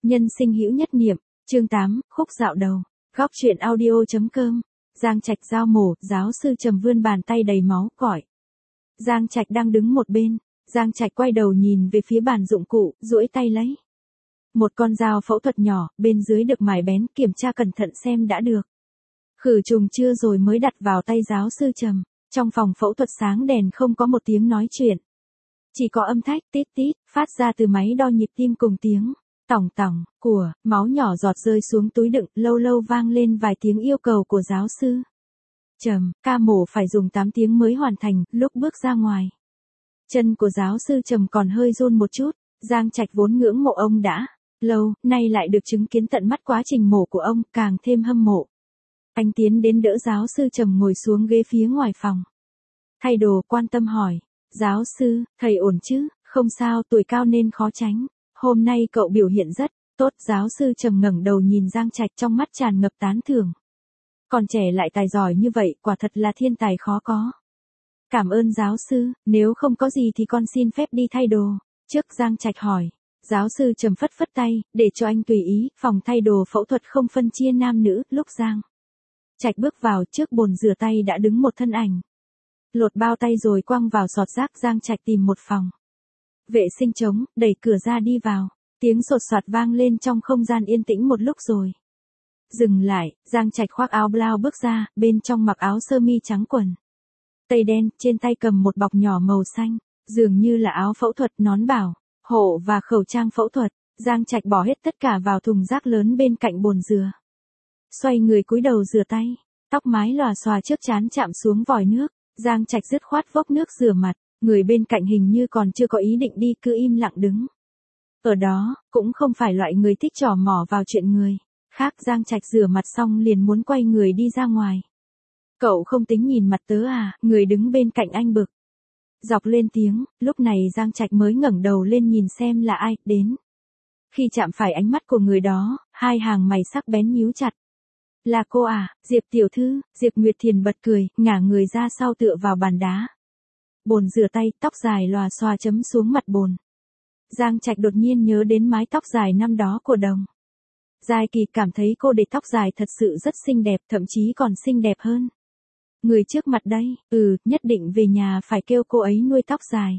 Nhân sinh hữu nhất niệm, chương 8, khúc dạo đầu, góc truyện audio.com, Giang Trạch dao mổ, giáo sư Trầm vươn bàn tay đầy máu, gọi. Giang Trạch đang đứng một bên, Giang Trạch quay đầu nhìn về phía bàn dụng cụ, duỗi tay lấy. Một con dao phẫu thuật nhỏ, bên dưới được mài bén, kiểm tra cẩn thận xem đã được. Khử trùng chưa rồi mới đặt vào tay giáo sư Trầm, trong phòng phẫu thuật sáng đèn không có một tiếng nói chuyện. Chỉ có âm thanh tít tít, phát ra từ máy đo nhịp tim cùng tiếng tỏng tỏng, của, máu nhỏ giọt rơi xuống túi đựng, lâu lâu vang lên vài tiếng yêu cầu của giáo sư Trầm, ca mổ phải dùng 8 tiếng mới hoàn thành, lúc bước ra ngoài. Chân của giáo sư Trầm còn hơi run một chút, Giang Trạch vốn ngưỡng mộ ông đã lâu, nay lại được chứng kiến tận mắt quá trình mổ của ông, càng thêm hâm mộ. Anh tiến đến đỡ giáo sư Trầm ngồi xuống ghế phía ngoài phòng. Thay đồ, quan tâm hỏi, giáo sư, thầy ổn chứ, không sao, tuổi cao nên khó tránh. Hôm nay cậu biểu hiện rất tốt, giáo sư Trầm ngẩng đầu nhìn Giang Trạch, trong mắt tràn ngập tán thưởng. Còn trẻ lại tài giỏi như vậy, quả thật là thiên tài khó có. Cảm ơn giáo sư, nếu không có gì thì con xin phép đi thay đồ. Trước Giang Trạch hỏi, giáo sư Trầm phất phất tay, để cho anh tùy ý, phòng thay đồ phẫu thuật không phân chia nam nữ. Lúc Giang Trạch bước vào, trước bồn rửa tay đã đứng một thân ảnh. Lột bao tay rồi quăng vào sọt rác. Giang Trạch tìm một phòng vệ sinh trống, đẩy cửa ra đi vào. Tiếng sột soạt vang lên trong không gian yên tĩnh một lúc rồi dừng lại. Giang Trạch khoác áo blau bước ra, bên trong mặc áo sơ mi trắng quần tây đen, trên tay cầm một bọc nhỏ màu xanh, dường như là áo phẫu thuật, nón bảo hộ và khẩu trang phẫu thuật. Giang Trạch bỏ hết tất cả vào thùng rác lớn bên cạnh bồn rửa. Xoay người cúi đầu rửa tay, tóc mái lòa xòa trước trán chạm xuống vòi nước. Giang Trạch dứt khoát vốc nước rửa mặt, người bên cạnh hình như còn chưa có ý định đi, cứ im lặng đứng ở đó, cũng không phải loại người thích trò mỏ vào chuyện người khác. Giang Trạch rửa mặt xong liền muốn quay người đi ra ngoài. Cậu không tính nhìn mặt tớ à? Người đứng bên cạnh anh bực dọc lên tiếng. Lúc này Giang Trạch mới ngẩng đầu lên nhìn xem là ai đến. Khi chạm phải ánh mắt của người đó, hai hàng mày sắc bén nhíu chặt. Là cô à, Diệp tiểu thư? Diệp Nguyệt Thiền bật cười, ngả người ra sau tựa vào bàn đá. Bồn rửa tay, tóc dài lòa xòa chấm xuống mặt bồn. Giang Trạch đột nhiên nhớ đến mái tóc dài năm đó của Đồng Giai Kỳ, cảm thấy cô để tóc dài thật sự rất xinh đẹp, thậm chí còn xinh đẹp hơn người trước mặt đây. Nhất định về nhà phải kêu cô ấy nuôi tóc dài.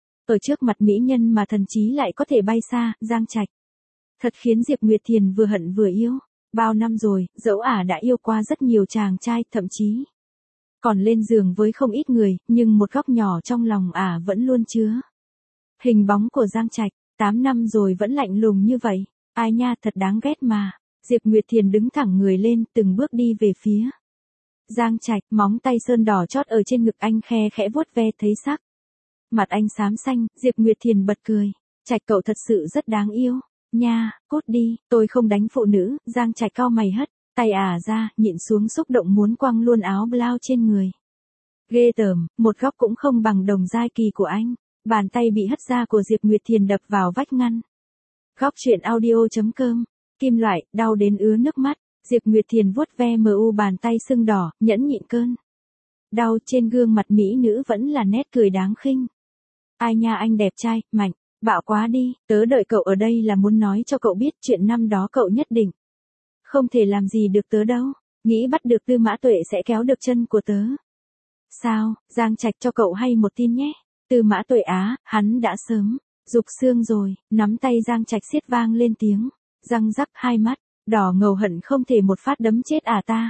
Ở trước mặt mỹ nhân mà thần trí lại có thể bay xa, Giang Trạch thật khiến Diệp Nguyệt Thiền vừa hận vừa yêu. Bao năm rồi, dẫu ả đã yêu qua rất nhiều chàng trai, thậm chí còn lên giường với không ít người, nhưng một góc nhỏ trong lòng ả vẫn luôn chứa hình bóng của Giang Trạch. 8 năm rồi vẫn lạnh lùng như vậy. Ai nha, thật đáng ghét mà. Diệp Nguyệt Thiền đứng thẳng người lên, từng bước đi về phía Giang Trạch, móng tay sơn đỏ chót ở trên ngực anh khe khẽ vuốt ve, thấy sắc mặt anh xám xanh. Diệp Nguyệt Thiền bật cười. Trạch cậu thật sự rất đáng yêu. Nha, cút đi, tôi không đánh phụ nữ. Giang Trạch cau mày hất tay ra, nhịn xuống xúc động muốn quăng luôn áo blau trên người. Ghê tởm, một góc cũng không bằng Đồng Giai Kỳ của anh. Bàn tay bị hất ra của Diệp Nguyệt Thiền đập vào vách ngăn. Góc truyện audio.com, kim loại, đau đến ứa nước mắt. Diệp Nguyệt Thiền vuốt ve bàn tay sưng đỏ, nhẫn nhịn cơn đau. Trên gương mặt mỹ nữ vẫn là nét cười đáng khinh. Ai nha, anh đẹp trai, mạnh bạo quá đi. Tớ đợi cậu ở đây là muốn nói cho cậu biết chuyện năm đó cậu nhất định không thể làm gì được tớ đâu. Nghĩ bắt được Tư Mã Tuệ sẽ kéo được chân của tớ. Sao? Giang Trạch cho cậu hay một tin nhé. Tư Mã Tuệ á, hắn đã sớm rục xương rồi. Nắm tay Giang Trạch siết vang lên tiếng răng rắc, hai mắt đỏ ngầu hận không thể một phát đấm chết ta.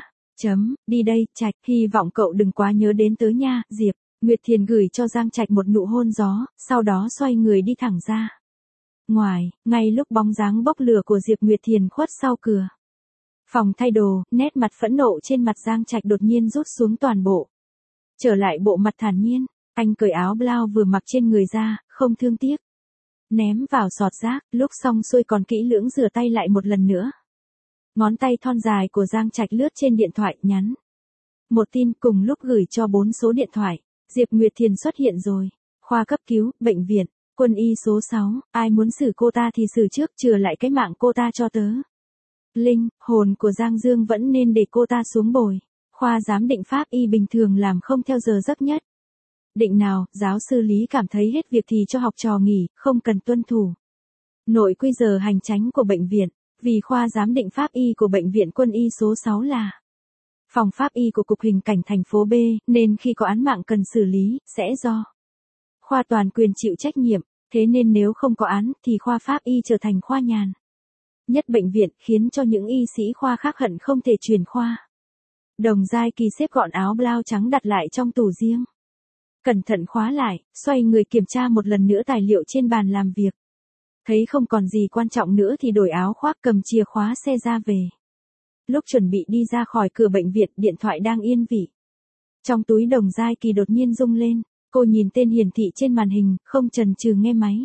Đi đây, Trạch, hy vọng cậu đừng quá nhớ đến tớ nha. Diệp Nguyệt Thiền gửi cho Giang Trạch một nụ hôn gió, sau đó xoay người đi thẳng ra ngoài. Ngay lúc bóng dáng bốc lửa của Diệp Nguyệt Thiền khuất sau cửa phòng thay đồ, nét mặt phẫn nộ trên mặt Giang Trạch đột nhiên rút xuống toàn bộ, trở lại bộ mặt thản nhiên. Anh cởi áo blau vừa mặc trên người ra, không thương tiếc ném vào sọt rác. Lúc xong xuôi còn kỹ lưỡng rửa tay lại một lần nữa. Ngón tay thon dài của Giang Trạch lướt trên điện thoại, nhắn một tin, cùng lúc gửi cho 4 số điện thoại. Diệp Nguyệt Thiền xuất hiện rồi. Khoa cấp cứu, bệnh viện, quân y số 6, ai muốn xử cô ta thì xử trước, chừa lại cái mạng cô ta cho tớ. Linh hồn của Giang Dương vẫn nên để cô ta xuống bồi. Khoa giám định pháp y bình thường làm không theo giờ giấc nhất định nào. Giáo sư Lý cảm thấy hết việc thì cho học trò nghỉ, không cần tuân thủ Nội quy giờ hành chánh của bệnh viện, vì khoa giám định pháp y của bệnh viện Quân y số 6 là phòng pháp y của Cục Hình cảnh thành phố B, nên khi có án mạng cần xử lý, sẽ do khoa toàn quyền chịu trách nhiệm, thế nên nếu không có án thì khoa pháp y trở thành khoa nhàn nhất bệnh viện, khiến cho những y sĩ khoa khác hận không thể chuyển khoa. Đồng Giai Kỳ xếp gọn áo blau trắng đặt lại trong tủ riêng. Cẩn thận khóa lại, xoay người kiểm tra một lần nữa tài liệu trên bàn làm việc. Thấy không còn gì quan trọng nữa thì đổi áo khoác, cầm chìa khóa xe ra về. Lúc chuẩn bị đi ra khỏi cửa bệnh viện, điện thoại đang yên vị. Trong túi Đồng Giai Kỳ đột nhiên rung lên, cô nhìn tên hiển thị trên màn hình, không chần chừ nghe máy.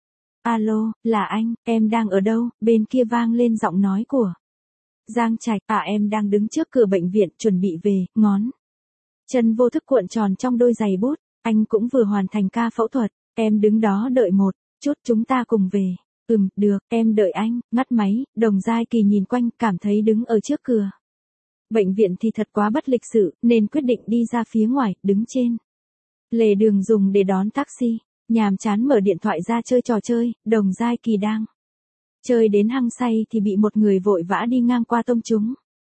Alo, là anh, em đang ở đâu? Bên kia vang lên giọng nói của Giang Trạch. Em đang đứng trước cửa bệnh viện chuẩn bị về, ngón chân vô thức cuộn tròn trong đôi giày bút, anh cũng vừa hoàn thành ca phẫu thuật, em đứng đó đợi một chút chúng ta cùng về. Được, em đợi anh. Ngắt máy, Đồng Giai Kỳ nhìn quanh, cảm thấy đứng ở trước cửa bệnh viện thì thật quá bất lịch sự, nên quyết định đi ra phía ngoài, đứng trên lề đường dùng để đón taxi. Nhàm chán mở điện thoại ra chơi trò chơi, Đồng Giai Kỳ đang chơi đến hăng say thì bị một người vội vã đi ngang qua tông trúng.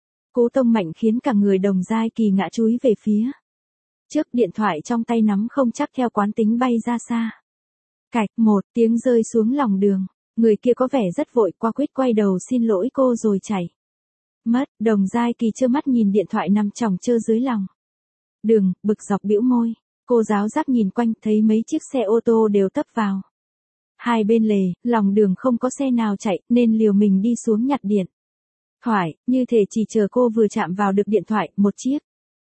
Cú tông mạnh khiến cả người Đồng Giai Kỳ ngã chúi về phía trước, điện thoại trong tay nắm không chắc theo quán tính bay ra xa. Cạch, một tiếng rơi xuống lòng đường, người kia có vẻ rất vội, qua quýt quay đầu xin lỗi cô rồi chạy mất. Đồng Giai Kỳ trơ mắt nhìn điện thoại nằm chỏng chơ dưới lòng đường, bực dọc bĩu môi. Cô giáo giác nhìn quanh, thấy mấy chiếc xe ô tô đều tấp vào hai bên lề, lòng đường không có xe nào chạy, nên liều mình đi xuống nhặt điện thoại, như thể chỉ chờ cô vừa chạm vào được điện thoại, một chiếc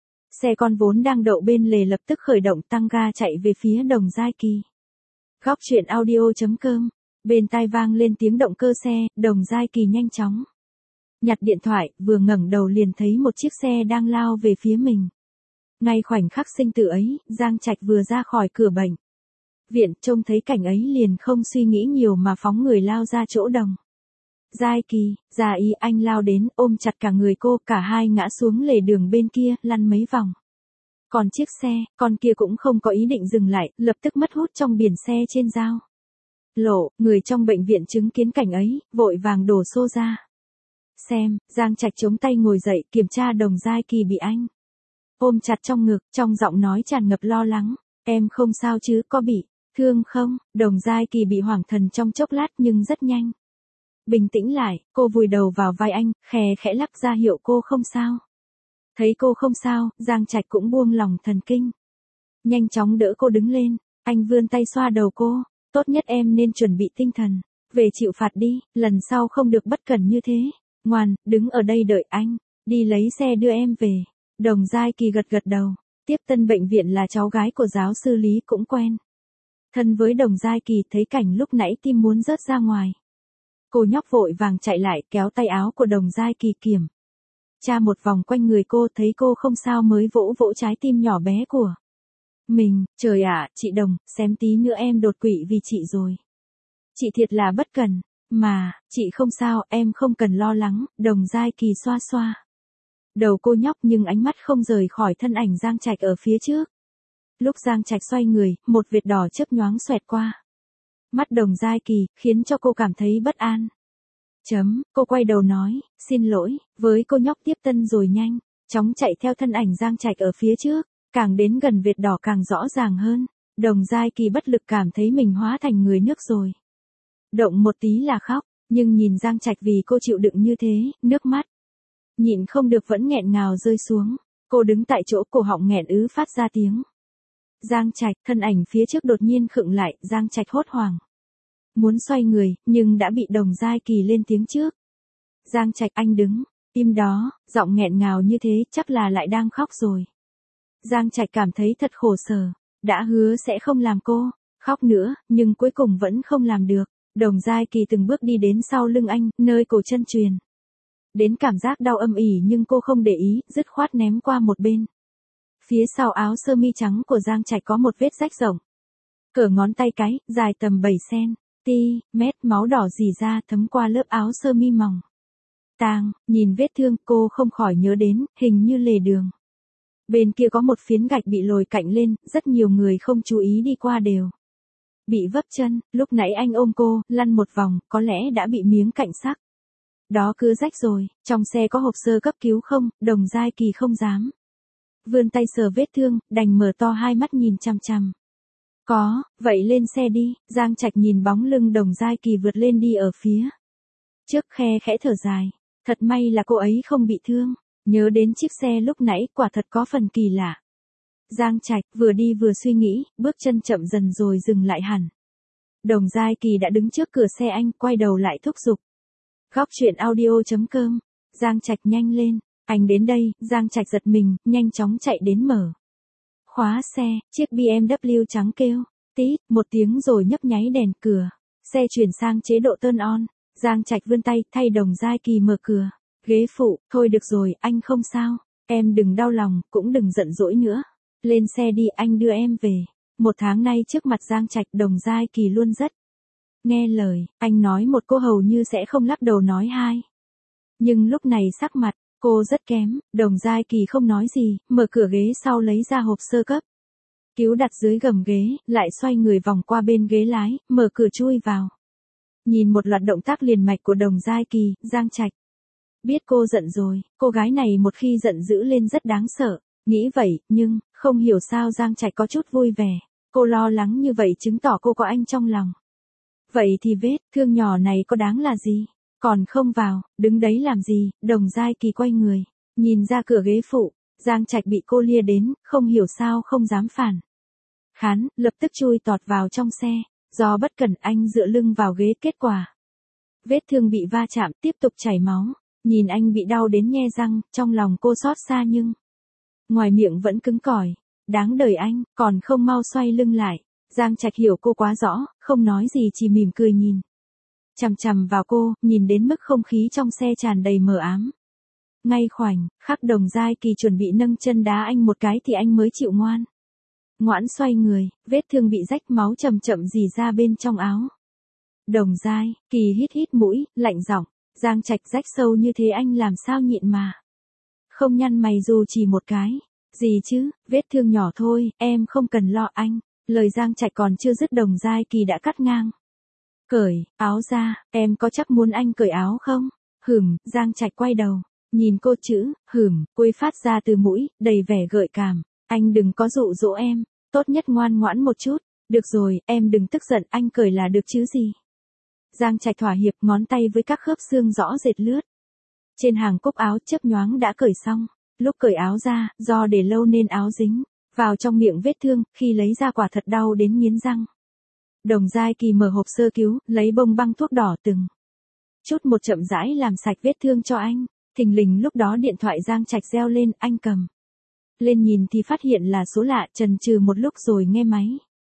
xe con vốn đang đậu bên lề lập tức khởi động tăng ga chạy về phía Đồng Giai Kỳ. Góc truyện audio.com, bên tai vang lên tiếng động cơ xe, Đồng Giai Kỳ nhanh chóng nhặt điện thoại, vừa ngẩng đầu liền thấy một chiếc xe đang lao về phía mình. Ngay khoảnh khắc sinh tử ấy, Giang Trạch vừa ra khỏi cửa bệnh viện, trông thấy cảnh ấy liền không suy nghĩ nhiều mà phóng người lao ra chỗ Đồng Giai Kỳ. Gia ý anh lao đến, ôm chặt cả người cô, cả hai ngã xuống lề đường bên kia, lăn mấy vòng. Còn chiếc xe, con kia cũng không có ý định dừng lại, lập tức mất hút trong biển xe trên giao lộ. Người trong bệnh viện chứng kiến cảnh ấy, vội vàng đổ xô ra xem. Giang Trạch chống tay ngồi dậy, kiểm tra Đồng Giai Kỳ bị anh ôm chặt trong ngực, trong giọng nói tràn ngập lo lắng. Em không sao chứ, có bị thương không? Đồng Giai Kỳ bị hoảng thần trong chốc lát nhưng rất nhanh bình tĩnh lại, cô vùi đầu vào vai anh, khẽ lắc ra hiệu cô không sao. Thấy cô không sao, Giang Trạch cũng buông lòng thần kinh, nhanh chóng đỡ cô đứng lên. Anh vươn tay xoa đầu cô. Tốt nhất em nên chuẩn bị tinh thần, về chịu phạt đi, lần sau không được bất cẩn như thế. Ngoan, đứng ở đây đợi anh, đi lấy xe đưa em về. Đồng Giai Kỳ gật đầu. Tiếp tân bệnh viện là cháu gái của giáo sư Lý, cũng quen thân với Đồng Giai Kỳ, thấy cảnh lúc nãy tim muốn rớt ra ngoài. Cô nhóc vội vàng chạy lại, kéo tay áo của Đồng Giai Kỳ kiểm tra một vòng quanh người cô, thấy cô không sao mới vỗ vỗ trái tim nhỏ bé của mình. Trời ạ, chị Đồng, xém tí nữa em đột quỵ vì chị rồi. Chị thiệt là bất cẩn, mà, chị không sao, em không cần lo lắng. Đồng Giai Kỳ xoa xoa đầu cô nhóc, nhưng ánh mắt không rời khỏi thân ảnh Giang Trạch ở phía trước. Lúc Giang Trạch xoay người, một vệt đỏ chớp nhoáng xoẹt qua mắt Đồng Giai Kỳ, khiến cho cô cảm thấy bất an. Cô quay đầu nói, xin lỗi, với cô nhóc tiếp tân rồi nhanh chóng chạy theo thân ảnh Giang Trạch ở phía trước, càng đến gần vệt đỏ càng rõ ràng hơn. Đồng Giai Kỳ bất lực cảm thấy mình hóa thành người nước rồi. Động một tí là khóc, nhưng nhìn Giang Trạch vì cô chịu đựng như thế, nước mắt nhịn không được vẫn nghẹn ngào rơi xuống. Cô đứng tại chỗ, cổ họng nghẹn ứ phát ra tiếng. Giang Trạch, thân ảnh phía trước đột nhiên khựng lại, Giang Trạch hốt hoảng muốn xoay người, nhưng đã bị Đồng Giai Kỳ lên tiếng trước. Giang Trạch, anh đứng im đó. Giọng nghẹn ngào như thế, chắc là lại đang khóc rồi. Giang Trạch cảm thấy thật khổ sở, đã hứa sẽ không làm cô khóc nữa, nhưng cuối cùng vẫn không làm được. Đồng Giai Kỳ từng bước đi đến sau lưng anh, nơi cổ chân truyền đến cảm giác đau âm ỉ, nhưng cô không để ý, dứt khoát ném qua một bên. Phía sau áo sơ mi trắng của Giang Trạch có một vết rách rộng cỡ ngón tay cái, dài tầm 7 cm, máu đỏ rỉ ra thấm qua lớp áo sơ mi mỏng tang. Nhìn vết thương, cô không khỏi nhớ đến, hình như lề đường bên kia có một phiến gạch bị lồi cạnh lên, rất nhiều người không chú ý đi qua đều Bị vấp chân, lúc nãy anh ôm cô, lăn một vòng, có lẽ đã bị miếng cạnh sắc. Đó cứ rách rồi, trong xe có hộp sơ cấp cứu không, Đồng Giai Kỳ không dám. Vươn tay sờ vết thương, đành mở to hai mắt nhìn chằm chằm. Có, vậy lên xe đi, Giang Trạch nhìn bóng lưng Đồng Giai Kỳ vượt lên đi ở phía trước, khe khẽ thở dài. Thật may là cô ấy không bị thương. Nhớ đến chiếc xe lúc nãy, quả thật có phần kỳ lạ. Giang Trạch vừa đi vừa suy nghĩ, bước chân chậm dần rồi dừng lại hẳn. Đồng Giai Kỳ đã đứng trước cửa xe anh, quay đầu lại thúc giục. Góc truyện audio.com. Giang Trạch nhanh lên, anh đến đây. Giang Trạch giật mình, nhanh chóng chạy đến mở khóa xe, chiếc BMW trắng kêu tít một tiếng rồi nhấp nháy đèn cửa. Xe chuyển sang chế độ turn on. Giang Trạch vươn tay thay Đồng Giai Kỳ mở cửa. Ghế phụ, thôi được rồi, anh không sao. Em đừng đau lòng, cũng đừng giận dỗi nữa. Lên xe đi, anh đưa em về. Một tháng nay trước mặt Giang Trạch, Đồng Giai Kỳ luôn rất nghe lời. Anh nói một cô hầu như sẽ không lắc đầu nói hai. Nhưng lúc này sắc mặt cô rất kém. Đồng Giai Kỳ không nói gì, mở cửa ghế sau lấy ra hộp sơ cấp cứu đặt dưới gầm ghế, lại xoay người vòng qua bên ghế lái, mở cửa chui vào. Nhìn một loạt động tác liền mạch của Đồng Giai Kỳ, Giang Trạch biết cô giận rồi. Cô gái này một khi giận dữ lên rất đáng sợ. Nghĩ vậy, nhưng không hiểu sao Giang Trạch có chút vui vẻ. Cô lo lắng như vậy chứng tỏ cô có anh trong lòng. Vậy thì vết thương nhỏ này có đáng là gì? Còn không vào, đứng đấy làm gì? Đồng Giai Kỳ quay người, nhìn ra cửa ghế phụ. Giang Trạch bị cô lia đến, không hiểu sao không dám phản kháng, lập tức chui tọt vào trong xe. Do bất cẩn anh dựa lưng vào ghế, kết quả vết thương bị va chạm, tiếp tục chảy máu. Nhìn anh bị đau đến nhe răng, trong lòng cô xót xa nhưng ngoài miệng vẫn cứng cỏi. Đáng đời anh, còn không mau xoay lưng lại. Giang Trạch hiểu cô quá rõ, không nói gì chỉ mỉm cười nhìn chằm chằm vào cô, nhìn đến mức không khí trong xe tràn đầy mờ ám. Ngay khoảnh khắc Đồng Giai Kỳ chuẩn bị nâng chân đá anh một cái thì anh mới chịu ngoãn xoay người, vết thương bị rách, máu chậm chậm rỉ ra bên trong áo. Đồng Giai Kỳ hít hít mũi, lạnh giọng. Giang Trạch, rách sâu như thế anh làm sao nhịn mà không nhăn mày dù chỉ một cái. Gì chứ, vết thương nhỏ thôi, em không cần lo anh. Lời Giang Trạch còn chưa dứt, Đồng Giai Kỳ đã cắt ngang. Cởi áo ra, em có chắc muốn anh cởi áo không? Giang Trạch quay đầu, nhìn cô, chữ quấy phát ra từ mũi, đầy vẻ gợi cảm. Anh đừng có dụ dỗ em, tốt nhất ngoan ngoãn một chút. Được rồi, em đừng tức giận, anh cởi là được chứ gì. Giang Trạch thỏa hiệp, ngón tay với các khớp xương rõ rệt lướt trên hàng cúc áo, chớp nhoáng đã cởi xong. Lúc cởi áo ra, do để lâu nên áo dính vào trong miệng vết thương, khi lấy ra quả thật đau đến nghiến răng. Đồng Giai Kỳ mở hộp sơ cứu, lấy bông băng thuốc đỏ từng chút một chậm rãi làm sạch vết thương cho anh. Thình lình lúc đó điện thoại Giang Trạch reo lên, anh cầm lên nhìn thì phát hiện là số lạ, chần chừ một lúc rồi nghe máy.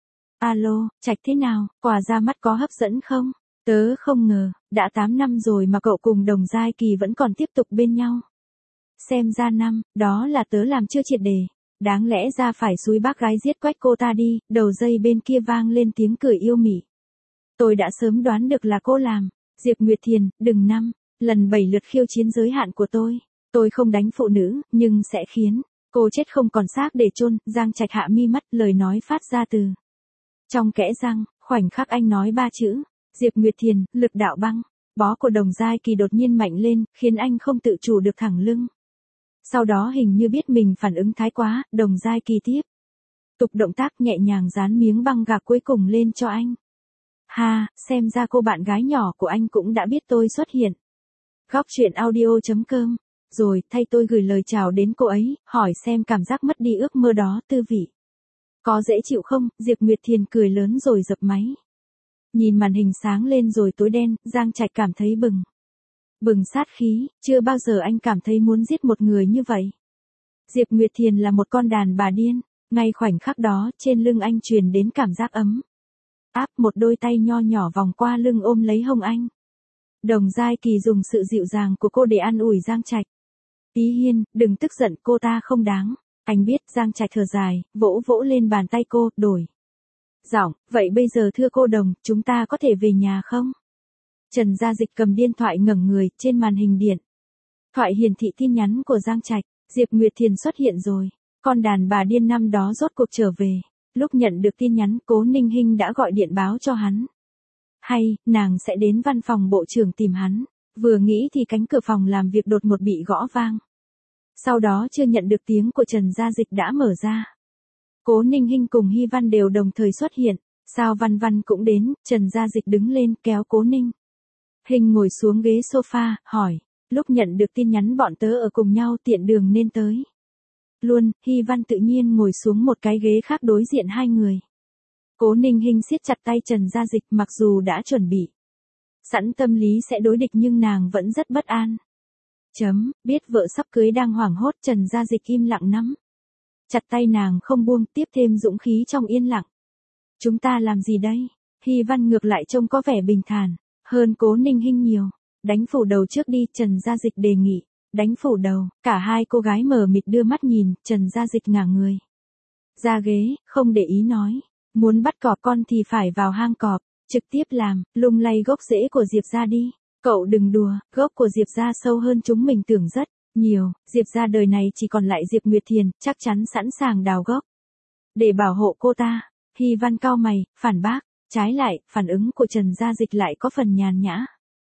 Alo, Trạch thế nào, quà ra mắt có hấp dẫn không? Tớ không ngờ, đã 8 năm rồi mà cậu cùng Đồng Giai Kỳ vẫn còn tiếp tục bên nhau. Xem ra năm, đó là tớ làm chưa triệt để. Đáng lẽ ra phải xúi bác gái giết quách cô ta đi. Đầu dây bên kia vang lên tiếng cười yêu mị. Tôi đã sớm đoán được là cô làm. Diệp Nguyệt Thiền, đừng lần 7 lượt khiêu chiến giới hạn của tôi. Tôi không đánh phụ nữ, nhưng sẽ khiến cô chết không còn xác để chôn. Giang Trạch hạ mi mắt, lời nói phát ra từ trong kẽ răng. Khoảnh khắc anh nói 3 chữ Diệp Nguyệt Thiền, lực đạo băng bó của Đồng Giai Kỳ đột nhiên mạnh lên, khiến anh không tự chủ được thẳng lưng. Sau đó hình như biết mình phản ứng thái quá, Đồng Giai Kỳ tiếp tục động tác, nhẹ nhàng dán miếng băng gạc cuối cùng lên cho anh. Ha, xem ra cô bạn gái nhỏ của anh cũng đã biết tôi xuất hiện. Góc truyện audio.com. Rồi, thay tôi gửi lời chào đến cô ấy, hỏi xem cảm giác mất đi ước mơ đó tư vị có dễ chịu không? Diệp Nguyệt Thiền cười lớn rồi dập máy. Nhìn màn hình sáng lên rồi tối đen, Giang Trạch cảm thấy bừng sát khí. Chưa bao giờ anh cảm thấy muốn giết một người như vậy. Diệp Nguyệt Thiền là một con đàn bà điên. Ngay khoảnh khắc đó, trên lưng anh truyền đến cảm giác ấm áp, một đôi tay nho nhỏ vòng qua lưng ôm lấy hông anh. Đồng Giai Kỳ dùng sự dịu dàng của cô để an ủi Giang Trạch. Tí Hiên, đừng tức giận, cô ta không đáng. Anh biết. Giang Trạch thở dài, vỗ vỗ lên bàn tay cô, đổi giọng. Vậy bây giờ thưa cô Đồng, chúng ta có thể về nhà không? Trần Gia Dịch cầm điện thoại ngẩng người, trên màn hình điện thoại hiển thị tin nhắn của Giang Trạch. Diệp Nguyệt Thiền xuất hiện rồi. Con đàn bà điên năm đó rốt cuộc trở về. Lúc nhận được tin nhắn, Cố Ninh Hinh đã gọi điện báo cho hắn. Hay, nàng sẽ đến văn phòng bộ trưởng tìm hắn. Vừa nghĩ thì cánh cửa phòng làm việc đột ngột bị gõ vang. Sau đó chưa nhận được tiếng của Trần Gia Dịch đã mở ra. Cố Ninh Hinh cùng Hy Văn đều đồng thời xuất hiện. Sao Văn Văn cũng đến, Trần Gia Dịch đứng lên kéo Cố Ninh Hinh ngồi xuống ghế sofa, hỏi. Lúc nhận được tin nhắn bọn tớ ở cùng nhau tiện đường nên tới. Luôn, Hy Văn tự nhiên ngồi xuống một cái ghế khác đối diện hai người. Cố Ninh Hinh siết chặt tay Trần Gia Dịch, mặc dù đã chuẩn bị sẵn tâm lý sẽ đối địch nhưng nàng vẫn rất bất an. Biết vợ sắp cưới đang hoảng hốt, Trần Gia Dịch im lặng nắm chặt tay nàng không buông, tiếp thêm dũng khí trong yên lặng. Chúng ta làm gì đây? Hy Văn ngược lại trông có vẻ bình thản hơn Cố Ninh Hinh nhiều. Đánh phủ đầu trước đi, Trần Gia Dịch đề nghị. Đánh phủ đầu, cả hai cô gái mờ mịt đưa mắt nhìn, Trần Gia Dịch ngả người ra ghế, không để ý nói. Muốn bắt cọp con thì phải vào hang cọp, trực tiếp làm, lung lay gốc rễ của Diệp gia đi. Cậu đừng đùa, gốc của Diệp gia sâu hơn chúng mình tưởng rất nhiều, Diệp gia đời này chỉ còn lại Diệp Nguyệt Thiền, chắc chắn sẵn sàng đào gốc để bảo hộ cô ta. Hy Văn cau mày, phản bác. Trái lại, phản ứng của Trần Gia Dịch lại có phần nhàn nhã.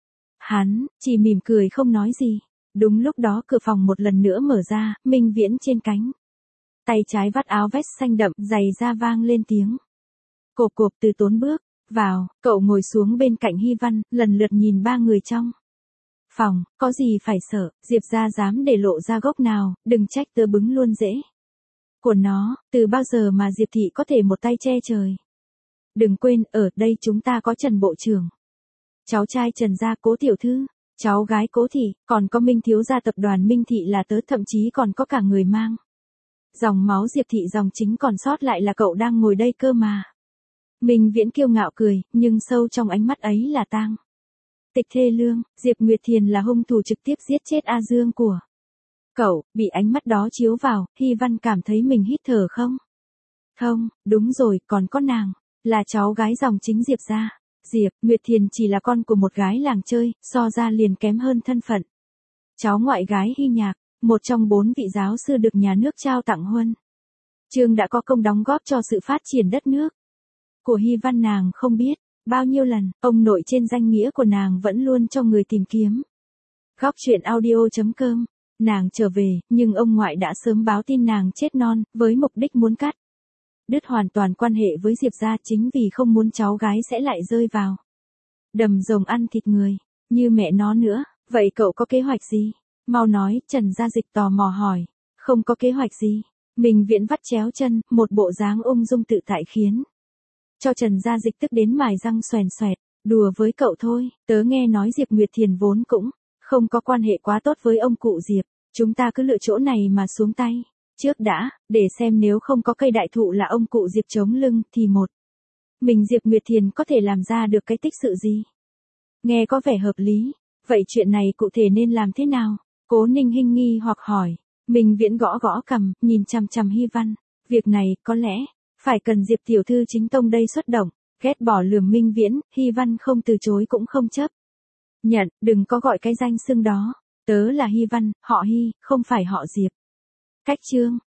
Hắn chỉ mỉm cười không nói gì. Đúng lúc đó cửa phòng một lần nữa mở ra, Minh Viễn trên cánh tay trái vắt áo vest xanh đậm, giày da vang lên tiếng cộp cộp từ Tốn bước vào. Cậu ngồi xuống bên cạnh Hy Văn, lần lượt nhìn ba người trong phòng. Có gì phải sợ, Diệp gia dám để lộ ra gốc nào, đừng trách tớ bứng luôn dễ của nó. Từ bao giờ mà Diệp thị có thể một tay che trời. Đừng quên, ở đây chúng ta có Trần bộ trưởng, cháu trai Trần gia Cố tiểu thư, cháu gái Cố thị, còn có Minh thiếu gia tập đoàn Minh thị là tớ, thậm chí còn có cả người mang dòng máu Diệp thị dòng chính còn sót lại là cậu đang ngồi đây cơ mà. Minh Viễn kiêu ngạo cười, nhưng sâu trong ánh mắt ấy là tang tịch thê lương. Diệp Nguyệt Thiền là hung thủ trực tiếp giết chết A Dương của cậu. Bị ánh mắt đó chiếu vào, Hy Văn cảm thấy mình hít thở không thông. Đúng rồi, còn có nàng, là cháu gái dòng chính Diệp gia. Diệp Nguyệt Thiền chỉ là con của một gái làng chơi, so ra liền kém hơn thân phận cháu ngoại gái Hy Nhạc, một trong 4 vị giáo sư được nhà nước trao tặng huân chương đã có công đóng góp cho sự phát triển đất nước của Hy Văn. Nàng không biết bao nhiêu lần ông nội trên danh nghĩa của nàng vẫn luôn cho người tìm kiếm. Góc truyện audio.com. Nàng trở về, nhưng ông ngoại đã sớm báo tin nàng chết non, với mục đích muốn cắt đứt hoàn toàn quan hệ với Diệp gia, chính vì không muốn cháu gái sẽ lại rơi vào đầm rồng ăn thịt người như mẹ nó nữa. Vậy cậu có kế hoạch gì? Mau nói. Trần Gia Dịch tò mò hỏi. Không có kế hoạch gì. Minh Viễn vắt chéo chân, một bộ dáng ung dung tự tại khiến cho Trần Gia Dịch tức đến mài răng xoèn xoẹt. Đùa với cậu thôi, tớ nghe nói Diệp Nguyệt Thiền vốn cũng không có quan hệ quá tốt với ông cụ Diệp. Chúng ta cứ lựa chỗ này mà xuống tay trước đã, để xem nếu không có cây đại thụ là ông cụ Diệp chống lưng thì một mình Diệp Nguyệt Thiền có thể làm ra được cái tích sự gì. Nghe có vẻ hợp lý. Vậy chuyện này cụ thể nên làm thế nào? Cố Ninh Hinh nghi hoặc hỏi. Minh Viễn gõ gõ cằm, nhìn chằm chằm Hy Văn. Việc này, có lẽ phải cần Diệp tiểu thư chính tông đây xuất động. Ghét bỏ lườm Minh Viễn, Hy Văn không từ chối cũng không chấp nhận. Đừng có gọi cái danh xưng đó. Tớ là Hy Văn, họ Hy, không phải họ Diệp. Cách chương.